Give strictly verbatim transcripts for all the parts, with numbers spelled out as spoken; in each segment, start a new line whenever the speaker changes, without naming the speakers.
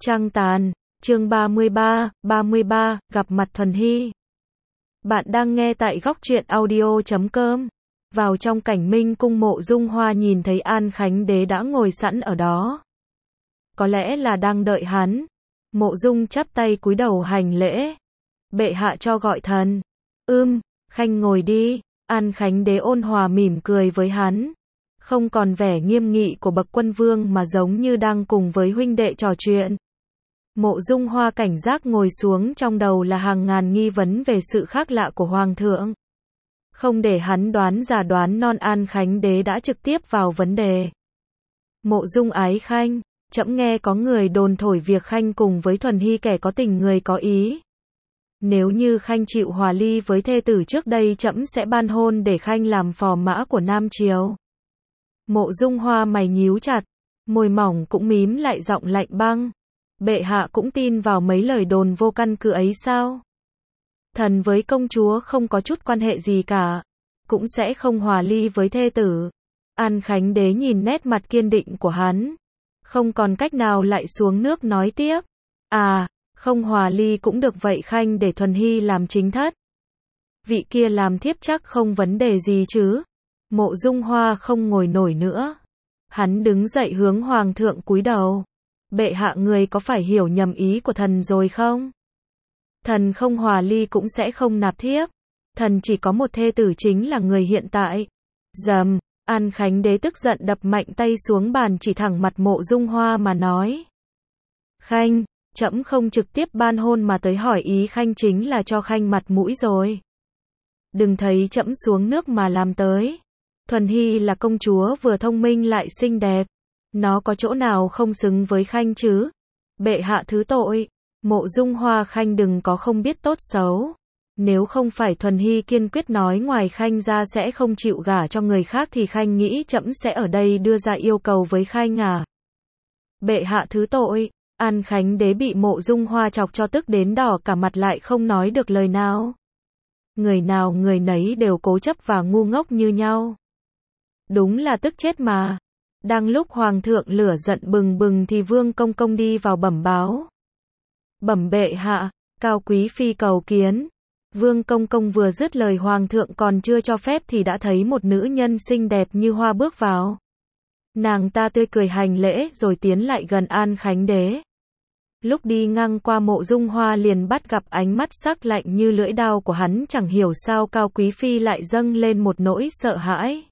Trăng tàn, chương ba mươi ba, ba mươi ba, gặp mặt Thuần Hy. Bạn đang nghe tại góc truyện audio chấm com. Vào trong cảnh minh cung, Mộ Dung Hoa nhìn thấy An Khánh Đế đã ngồi sẵn ở đó. Có lẽ là đang đợi hắn. Mộ Dung chắp tay cúi đầu hành lễ. Bệ hạ cho gọi thần. Ưm, Khanh ngồi đi. An Khánh Đế ôn hòa mỉm cười với hắn. Không còn vẻ nghiêm nghị của bậc quân vương mà giống như đang cùng với huynh đệ trò chuyện. Mộ Dung Hoa cảnh giác ngồi xuống, trong đầu là hàng ngàn nghi vấn về sự khác lạ của Hoàng thượng. Không để hắn đoán già đoán non, An Khánh Đế đã trực tiếp vào vấn đề. Mộ Dung ái khanh, trẫm nghe có người đồn thổi việc khanh cùng với Thuần Hy kẻ có tình người có ý. Nếu như khanh chịu hòa ly với thê tử trước đây, trẫm sẽ ban hôn để khanh làm phò mã của Nam Triều. Mộ Dung Hoa mày nhíu chặt, môi mỏng cũng mím lại, giọng lạnh băng. Bệ hạ cũng tin vào mấy lời đồn vô căn cứ ấy sao? Thần với công chúa không có chút quan hệ gì cả, cũng sẽ không hòa ly với thê tử. An Khánh Đế nhìn nét mặt kiên định của hắn, không còn cách nào lại xuống nước nói tiếp. À, không hòa ly cũng được, vậy khanh để Thuần Hy làm chính thất. Vị kia làm thiếp chắc không vấn đề gì chứ? Mộ Dung Hoa không ngồi nổi nữa. Hắn đứng dậy hướng Hoàng thượng cúi đầu. Bệ hạ, người có phải hiểu nhầm ý của thần rồi không? Thần không hòa ly cũng sẽ không nạp thiếp. Thần chỉ có một thê tử, chính là người hiện tại. Dầm, An Khánh Đế tức giận đập mạnh tay xuống bàn, chỉ thẳng mặt Mộ Dung Hoa mà nói. Khanh, trẫm không trực tiếp ban hôn mà tới hỏi ý khanh chính là cho khanh mặt mũi rồi. Đừng thấy trẫm xuống nước mà làm tới. Thuần Hy là công chúa vừa thông minh lại xinh đẹp. Nó có chỗ nào không xứng với khanh chứ? Bệ hạ thứ tội. Mộ Dung Hoa, khanh đừng có không biết tốt xấu. Nếu không phải Thuần Hy kiên quyết nói ngoài khanh ra sẽ không chịu gả cho người khác thì khanh nghĩ trẫm sẽ ở đây đưa ra yêu cầu với khanh à? Bệ hạ thứ tội. An Khánh Đế bị Mộ Dung Hoa chọc cho tức đến đỏ cả mặt, lại không nói được lời nào. Người nào người nấy đều cố chấp và ngu ngốc như nhau. Đúng là tức chết mà. Đang lúc Hoàng thượng lửa giận bừng bừng thì Vương Công Công đi vào bẩm báo. Bẩm bệ hạ, Cao Quý Phi cầu kiến. Vương Công Công vừa dứt lời, Hoàng thượng còn chưa cho phép thì đã thấy một nữ nhân xinh đẹp như hoa bước vào. Nàng ta tươi cười hành lễ rồi tiến lại gần An Khánh Đế. Lúc đi ngang qua Mộ Dung Hoa liền bắt gặp ánh mắt sắc lạnh như lưỡi dao của hắn, chẳng hiểu sao Cao Quý Phi lại dâng lên một nỗi sợ hãi.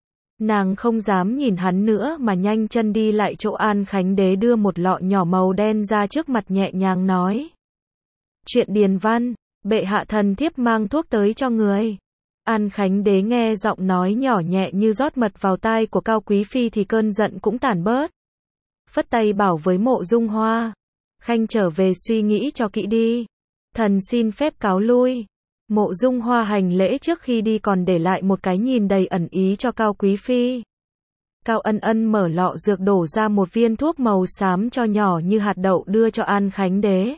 Nàng không dám nhìn hắn nữa mà nhanh chân đi lại chỗ An Khánh Đế, đưa một lọ nhỏ màu đen ra trước mặt, nhẹ nhàng nói. Chuyện điền văn, bệ hạ, thần thiếp mang thuốc tới cho người. An Khánh Đế nghe giọng nói nhỏ nhẹ như rót mật vào tai của Cao Quý Phi thì cơn giận cũng tản bớt. Phất tay bảo với Mộ Dung Hoa. Khanh trở về suy nghĩ cho kỹ đi. Thần xin phép cáo lui. Mộ Dung Hoa hành lễ trước khi đi còn để lại một cái nhìn đầy ẩn ý cho Cao Quý Phi. Cao Ân Ân mở lọ dược đổ ra một viên thuốc màu xám cho nhỏ như hạt đậu đưa cho An Khánh Đế.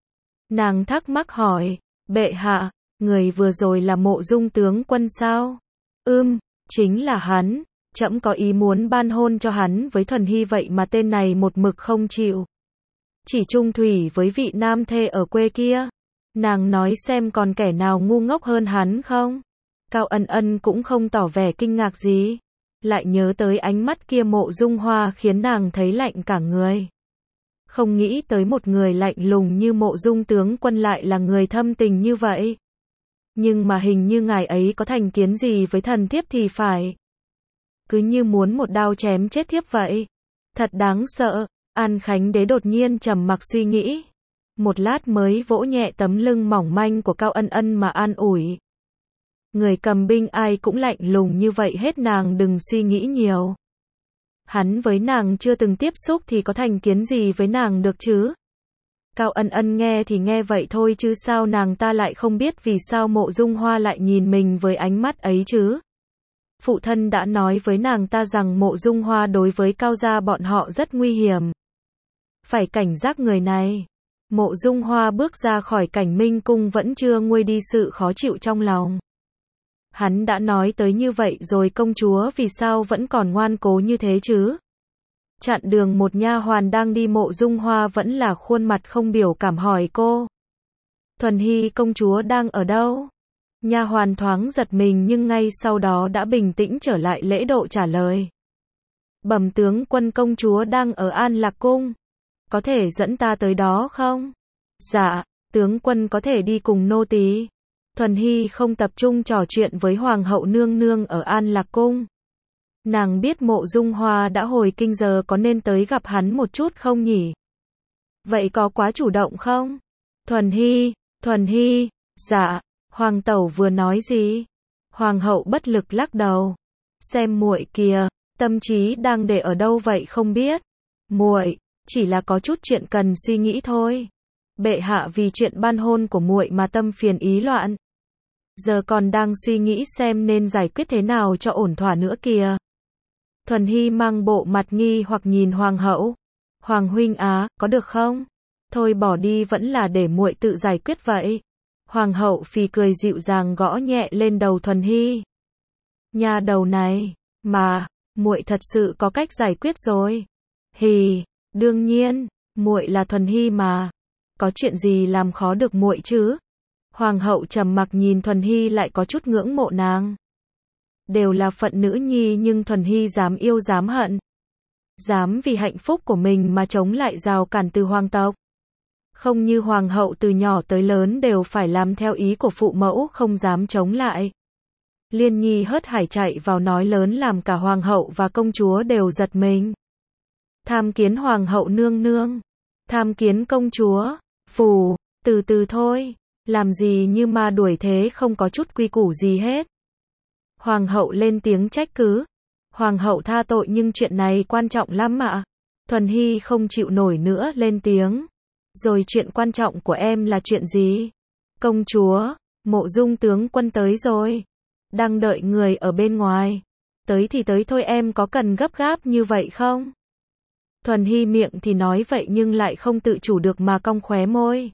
Nàng thắc mắc hỏi, bệ hạ, người vừa rồi là Mộ Dung tướng quân sao? Ưm, chính là hắn, trẫm có ý muốn ban hôn cho hắn với Thuần Hy, vậy mà tên này một mực không chịu. Chỉ chung thủy với vị nam thê ở quê kia. Nàng nói xem còn kẻ nào ngu ngốc hơn hắn không? Cao Ân Ân cũng không tỏ vẻ kinh ngạc gì. Lại nhớ tới ánh mắt kia Mộ Dung Hoa khiến nàng thấy lạnh cả người. Không nghĩ tới một người lạnh lùng như Mộ Dung tướng quân lại là người thâm tình như vậy. Nhưng mà hình như ngài ấy có thành kiến gì với thần thiếp thì phải. Cứ như muốn một đao chém chết thiếp vậy. Thật đáng sợ. An Khánh Đế đột nhiên trầm mặc suy nghĩ. Một lát mới vỗ nhẹ tấm lưng mỏng manh của Cao Ân Ân mà an ủi. Người cầm binh ai cũng lạnh lùng như vậy hết, nàng đừng suy nghĩ nhiều. Hắn với nàng chưa từng tiếp xúc thì có thành kiến gì với nàng được chứ? Cao Ân Ân nghe thì nghe vậy thôi chứ sao nàng ta lại không biết vì sao Mộ Dung Hoa lại nhìn mình với ánh mắt ấy chứ? Phụ thân đã nói với nàng ta rằng Mộ Dung Hoa đối với Cao gia bọn họ rất nguy hiểm. Phải cảnh giác người này. Mộ Dung Hoa bước ra khỏi cảnh minh cung vẫn chưa nguôi đi sự khó chịu trong lòng. Hắn đã nói tới như vậy rồi, công chúa vì sao vẫn còn ngoan cố như thế chứ? Chặn đường một nha hoàn đang đi, Mộ Dung Hoa vẫn là khuôn mặt không biểu cảm hỏi cô. Thuần Hy công chúa đang ở đâu? Nha hoàn thoáng giật mình nhưng ngay sau đó đã bình tĩnh trở lại, lễ độ trả lời. Bẩm tướng quân, công chúa đang ở An Lạc Cung. Có thể dẫn ta tới đó không? Dạ, tướng quân có thể đi cùng nô tỳ. Thuần Hy không tập trung trò chuyện với Hoàng hậu nương nương ở An Lạc Cung. Nàng biết Mộ Dung Hoa đã hồi kinh, giờ có nên tới gặp hắn một chút không nhỉ? Vậy có quá chủ động không? Thuần Hy, Thuần Hy, dạ, Hoàng tẩu vừa nói gì? Hoàng hậu bất lực lắc đầu. Xem muội kìa, tâm trí đang để ở đâu vậy không biết. Muội, chỉ là có chút chuyện cần suy nghĩ thôi. Bệ hạ vì chuyện ban hôn của muội mà tâm phiền ý loạn. Giờ còn đang suy nghĩ xem nên giải quyết thế nào cho ổn thỏa nữa kìa. Thuần Hy mang bộ mặt nghi hoặc nhìn Hoàng hậu. Hoàng huynh á, có được không? Thôi bỏ đi, vẫn là để muội tự giải quyết vậy. Hoàng hậu phì cười dịu dàng gõ nhẹ lên đầu Thuần Hy. Nha đầu này, mà, muội thật sự có cách giải quyết rồi. Hì, đương nhiên, muội là Thuần Hy mà. Có chuyện gì làm khó được muội chứ? Hoàng hậu trầm mặc nhìn Thuần Hy, lại có chút ngưỡng mộ nàng. Đều là phận nữ nhi nhưng Thuần Hy dám yêu dám hận. Dám vì hạnh phúc của mình mà chống lại rào cản từ hoàng tộc. Không như hoàng hậu từ nhỏ tới lớn đều phải làm theo ý của phụ mẫu, không dám chống lại. Liên Nhi hớt hải chạy vào nói lớn làm cả hoàng hậu và công chúa đều giật mình. Tham kiến hoàng hậu nương nương. Tham kiến công chúa. Phù, từ từ thôi. Làm gì như ma đuổi thế, không có chút quy củ gì hết. Hoàng hậu lên tiếng trách cứ. Hoàng hậu tha tội nhưng chuyện này quan trọng lắm ạ. Thuần Hy không chịu nổi nữa lên tiếng. Rồi chuyện quan trọng của em là chuyện gì? Công chúa, Mộ Dung tướng quân tới rồi. Đang đợi người ở bên ngoài. Tới thì tới thôi, em có cần gấp gáp như vậy không? Thuần Hy miệng thì nói vậy nhưng lại không tự chủ được mà cong khóe môi.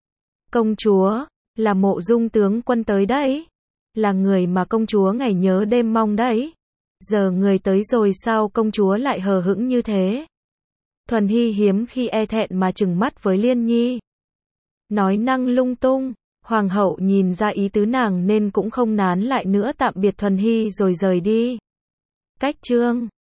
Công chúa, là Mộ Dung tướng quân tới đấy. Là người mà công chúa ngày nhớ đêm mong đấy. Giờ người tới rồi sao công chúa lại hờ hững như thế? Thuần Hy hiếm khi e thẹn mà trừng mắt với Liên Nhi. Nói năng lung tung, hoàng hậu nhìn ra ý tứ nàng nên cũng không nán lại nữa, tạm biệt Thuần Hy rồi rời đi. Cách chương